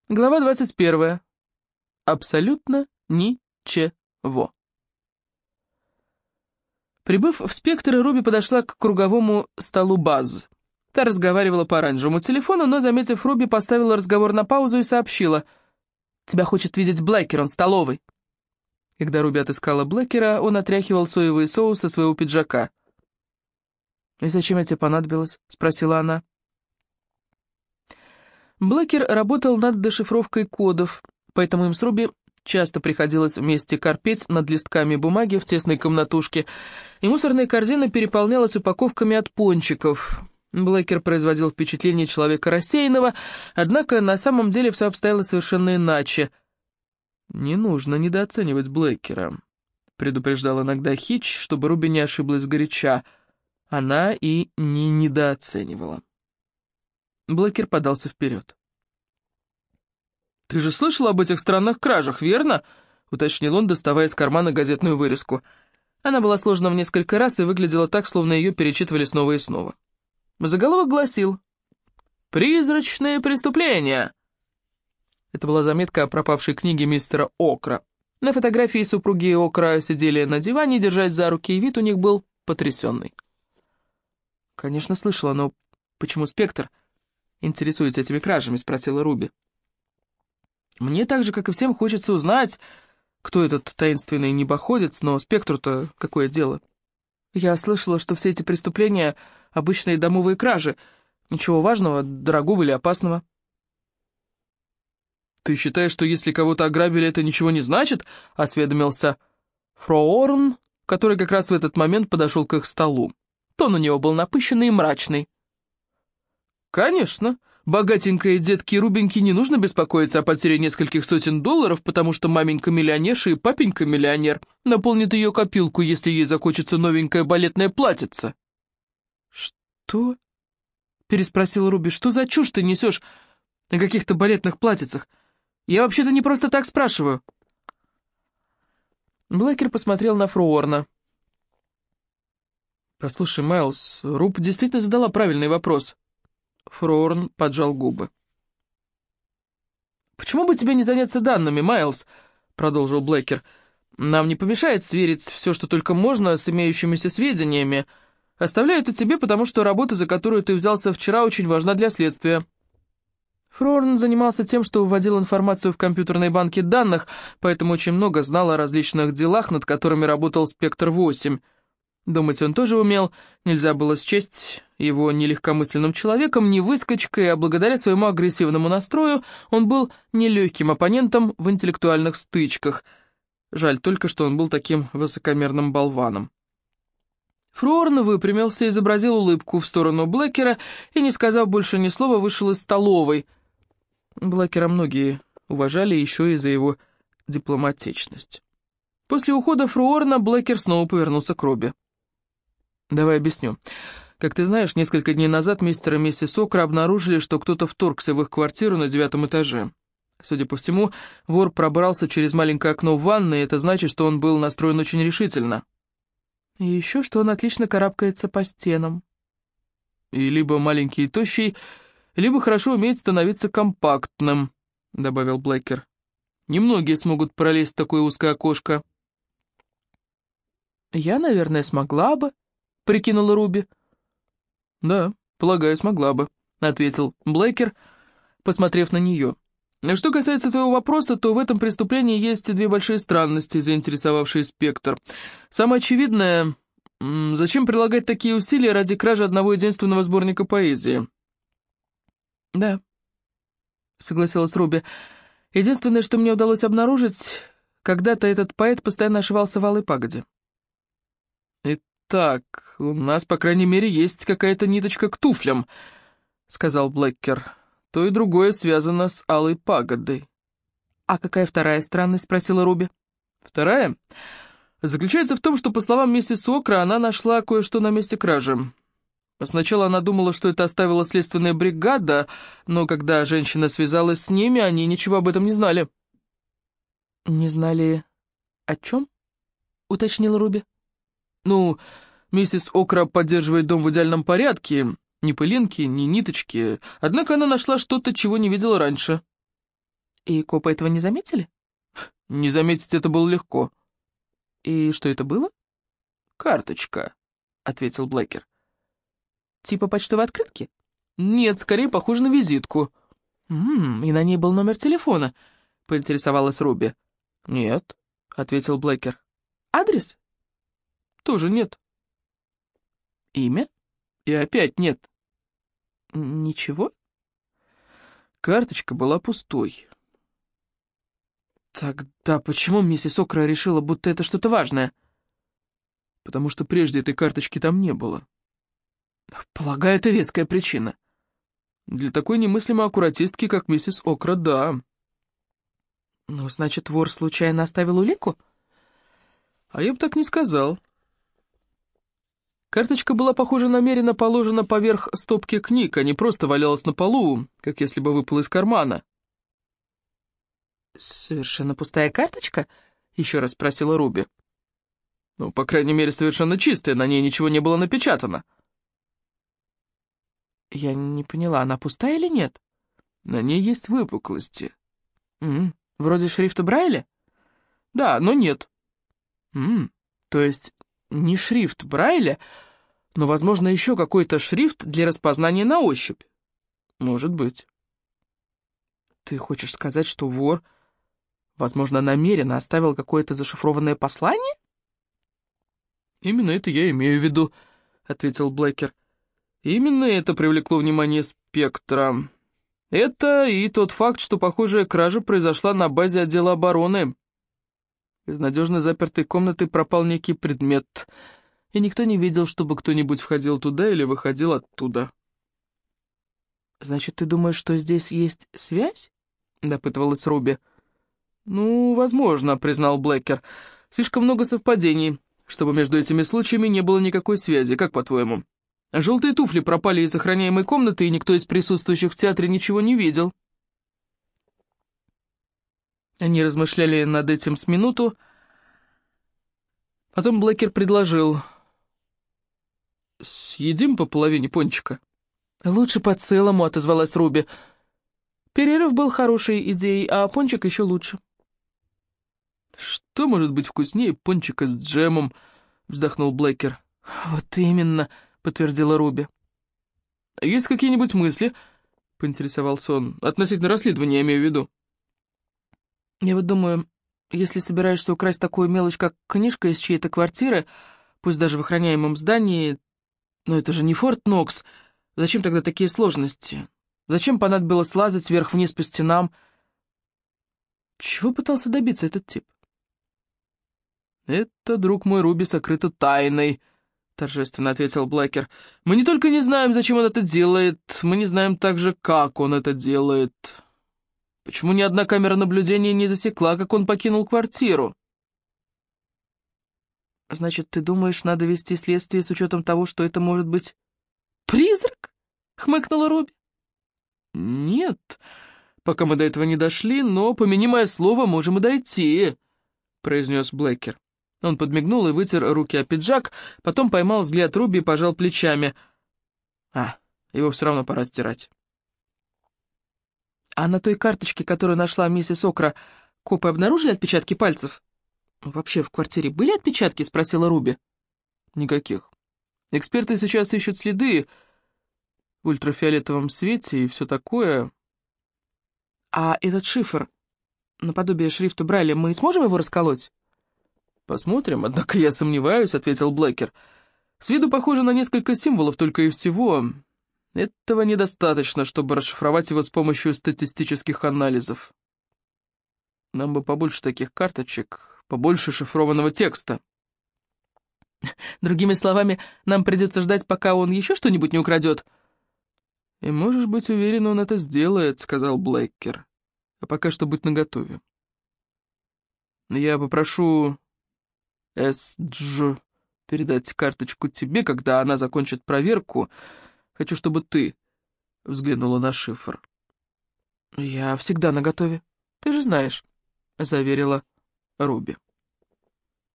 Глава 21. Абсолютно ничего. Прибыв в «Спектр», Руби подошла к круговому столу Базз. Та разговаривала по оранжевому телефону, но, заметив Руби, поставила разговор на паузу и сообщила: «Тебя хочет видеть Блэкер, он в столовой». Когда Руби отыскала Блэкера, он отряхивал соевый соус со своего пиджака. «И зачем я тебе понадобилась?» — спросила она. Блэкер работал над дешифровкой кодов, поэтому им с Руби часто приходилось вместе корпеть над листками бумаги в тесной комнатушке, и мусорная корзина переполнялась упаковками от пончиков. Блэкер производил впечатление человека рассеянного, однако на самом деле все обстояло совершенно иначе. «Не нужно недооценивать Блэкера», — предупреждал иногда Хитч, чтобы Руби не ошиблась сгоряча. Она и не недооценивала. Блэкер подался вперед. «Ты же слышал об этих странных кражах, верно?» — уточнил он, доставая из кармана газетную вырезку. Она была сложена в несколько раз и выглядела так, словно ее перечитывали снова и снова. Заголовок гласил: «Призрачные преступления». Это была заметка о пропавшей книге мистера Окра. На фотографии супруги Окра сидели на диване, держась за руки, и вид у них был потрясенный. «Конечно, слышала, но почему «Спектр» интересуется этими кражами?» — спросила Руби. «Мне так же, как и всем, хочется узнать, кто этот таинственный небоходец, но «Спектру»-то какое дело? Я слышала, что все эти преступления — обычные домовые кражи. Ничего важного, дорогого или опасного». «Ты считаешь, что если кого-то ограбили, это ничего не значит?» — осведомился Фроорн, который как раз в этот момент подошел к их столу. Тон у него был напыщенный и мрачный. «Конечно. Богатенькой детке Рубеньке не нужно беспокоиться о потере нескольких сотен долларов, потому что маменька-миллионерша и папенька-миллионер наполнит ее копилку, если ей захочется новенькое балетное платьице». «Что?» — переспросила Руби. «Что за чушь ты несешь о каких-то балетных платьицах? Я вообще-то не просто так спрашиваю». Блэкер посмотрел на Фроорна. «Послушай, Майлз, Руб действительно задала правильный вопрос». Фроорн поджал губы. «Почему бы тебе не заняться данными, Майлз?» — продолжил Блэкер. «Нам не помешает сверить все, что только можно, с имеющимися сведениями. Оставляю это тебе, потому что работа, за которую ты взялся вчера, очень важна для следствия». Фроорн занимался тем, что вводил информацию в компьютерные банки данных, поэтому очень много знал о различных делах, над которыми работал «Спектр-8». Думать он тоже умел, нельзя было счесть его ни легкомысленным человеком, ни выскочкой, а благодаря своему агрессивному настрою он был нелегким оппонентом в интеллектуальных стычках. Жаль только, что он был таким высокомерным болваном. Фроорн выпрямился, изобразил улыбку в сторону Блэкера и, не сказав больше ни слова, вышел из столовой. Блэкера многие уважали еще и за его дипломатичность. После ухода Фроорна Блэкер снова повернулся к Руби. «Давай объясню. Как ты знаешь, несколько дней назад мистер и миссис Окра обнаружили, что кто-то вторгся в их квартиру на 9-м этаже. Судя по всему, вор пробрался через маленькое окно в ванной, и это значит, что он был настроен очень решительно. И еще, что он отлично карабкается по стенам. И либо маленький и тощий, либо хорошо умеет становиться компактным», — добавил Блэкер. «Немногие смогут пролезть в такое узкое окошко». «Я, наверное, смогла бы», — прикинула Руби. «Да, полагаю, смогла бы», — ответил Блэкер, посмотрев на нее. «Что касается твоего вопроса, то в этом преступлении есть две большие странности, заинтересовавшие «Спектр». Самое очевидное, зачем прилагать такие усилия ради кражи одного единственного сборника поэзии?» «Да», — согласилась Руби. «Единственное, что мне удалось обнаружить, когда-то этот поэт постоянно ошивался в Алой пагоде». «Так, у нас, по крайней мере, есть какая-то ниточка к туфлям», — сказал Блэкер. «То и другое связано с Алой пагодой». «А какая вторая странность?» — спросила Руби. «Вторая заключается в том, что, по словам миссис Окра, она нашла кое-что на месте кражи. Сначала она думала, что это оставила следственная бригада, но когда женщина связалась с ними, они ничего об этом не знали». «Не знали о чем?» — уточнила Руби. «Ну, миссис Окра поддерживает дом в идеальном порядке, ни пылинки, ни ниточки, однако она нашла что-то, чего не видела раньше». И копы этого не заметили? Не заметить это было легко. И что это было? «Карточка», — ответил Блэкер. Типа почтовой открытки? «Нет, скорее похоже на визитку». И на ней был номер телефона, поинтересовалась Руби. «Нет», — ответил Блэкер. Адрес? «Тоже нет». Имя? И опять нет. Ничего? Карточка была пустой. Тогда почему миссис Окра решила, будто это что-то важное? Потому что прежде этой карточки там не было. Полагаю, это веская причина. Для такой немыслимой аккуратистки, как миссис Окра, да. Ну, значит, вор случайно оставил улику? А я бы так не сказал. Карточка была, похоже, намеренно положена поверх стопки книг, а не просто валялась на полу, как если бы выпала из кармана. «Совершенно пустая карточка?» — еще раз спросила Руби. Ну, по крайней мере, совершенно чистая, на ней ничего не было напечатано. Я не поняла, она пустая или нет? На ней есть выпуклости. Вроде шрифта Брайля? Да, но нет. То есть не шрифт Брайля, но, возможно, еще какой-то шрифт для распознания на ощупь. Может быть. Ты хочешь сказать, что вор, возможно, намеренно оставил какое-то зашифрованное послание? Именно это я имею в виду, ответил Блэкер. Именно это привлекло внимание Спектра. Это и тот факт, что похожая кража произошла на базе отдела обороны. Из надежно запертой комнаты пропал некий предмет, и никто не видел, чтобы кто-нибудь входил туда или выходил оттуда. «Значит, ты думаешь, что здесь есть связь?» — допытывалась Руби. «Ну, возможно», — признал Блэкер. «Слишком много совпадений, чтобы между этими случаями не было никакой связи, как по-твоему? Желтые туфли пропали из охраняемой комнаты, и никто из присутствующих в театре ничего не видел». Они размышляли над этим с минуту. Потом Блэкер предложил: «Съедим по половине пончика». «Лучше по целому», — отозвалась Руби. Перерыв был хорошей идеей, а пончик еще лучше. «Что может быть вкуснее пончика с джемом?» — вздохнул Блэкер. «Вот именно», — подтвердила Руби. «Есть какие-нибудь мысли?» — поинтересовался он. «Относительно расследования, я имею в виду». «Я вот думаю, если собираешься украсть такую мелочь, как книжка из чьей-то квартиры, пусть даже в охраняемом здании, но это же не Форт Нокс, зачем тогда такие сложности? Зачем понадобилось лазать вверх-вниз по стенам? Чего пытался добиться этот тип?» «Это, друг мой, Руби, сокрыто тайной», — торжественно ответил Блэкер. «Мы не только не знаем, зачем он это делает, мы не знаем также, как он это делает. Почему ни одна камера наблюдения не засекла, как он покинул квартиру?» «Значит, ты думаешь, надо вести следствие с учетом того, что это может быть призрак?» — хмыкнула Руби. «Нет, пока мы до этого не дошли, но, помяни мое слово, можем и дойти», — произнес Блэкер. Он подмигнул и вытер руки о пиджак, потом поймал взгляд Руби и пожал плечами. Его все равно пора стирать. «А на той карточке, которую нашла миссис Окра, копы обнаружили отпечатки пальцев?» «Вообще в квартире были отпечатки?» — спросила Руби. «Никаких. Эксперты сейчас ищут следы в ультрафиолетовом свете и все такое». «А этот шифр, наподобие шрифта Брайля, мы сможем его расколоть?» «Посмотрим, однако я сомневаюсь», — ответил Блэкер. «С виду похоже на несколько символов только и всего. Этого недостаточно, чтобы расшифровать его с помощью статистических анализов. Нам бы побольше таких карточек, побольше шифрованного текста». «Другими словами, нам придется ждать, пока он еще что-нибудь не украдет?» «И можешь быть уверен, он это сделает», — сказал Блэкер. «А пока что будь наготове. Я попрошу С.Дж. передать карточку тебе, когда она закончит проверку. Хочу, чтобы ты взглянула на шифр». «Я всегда наготове, ты же знаешь», — заверила Руби.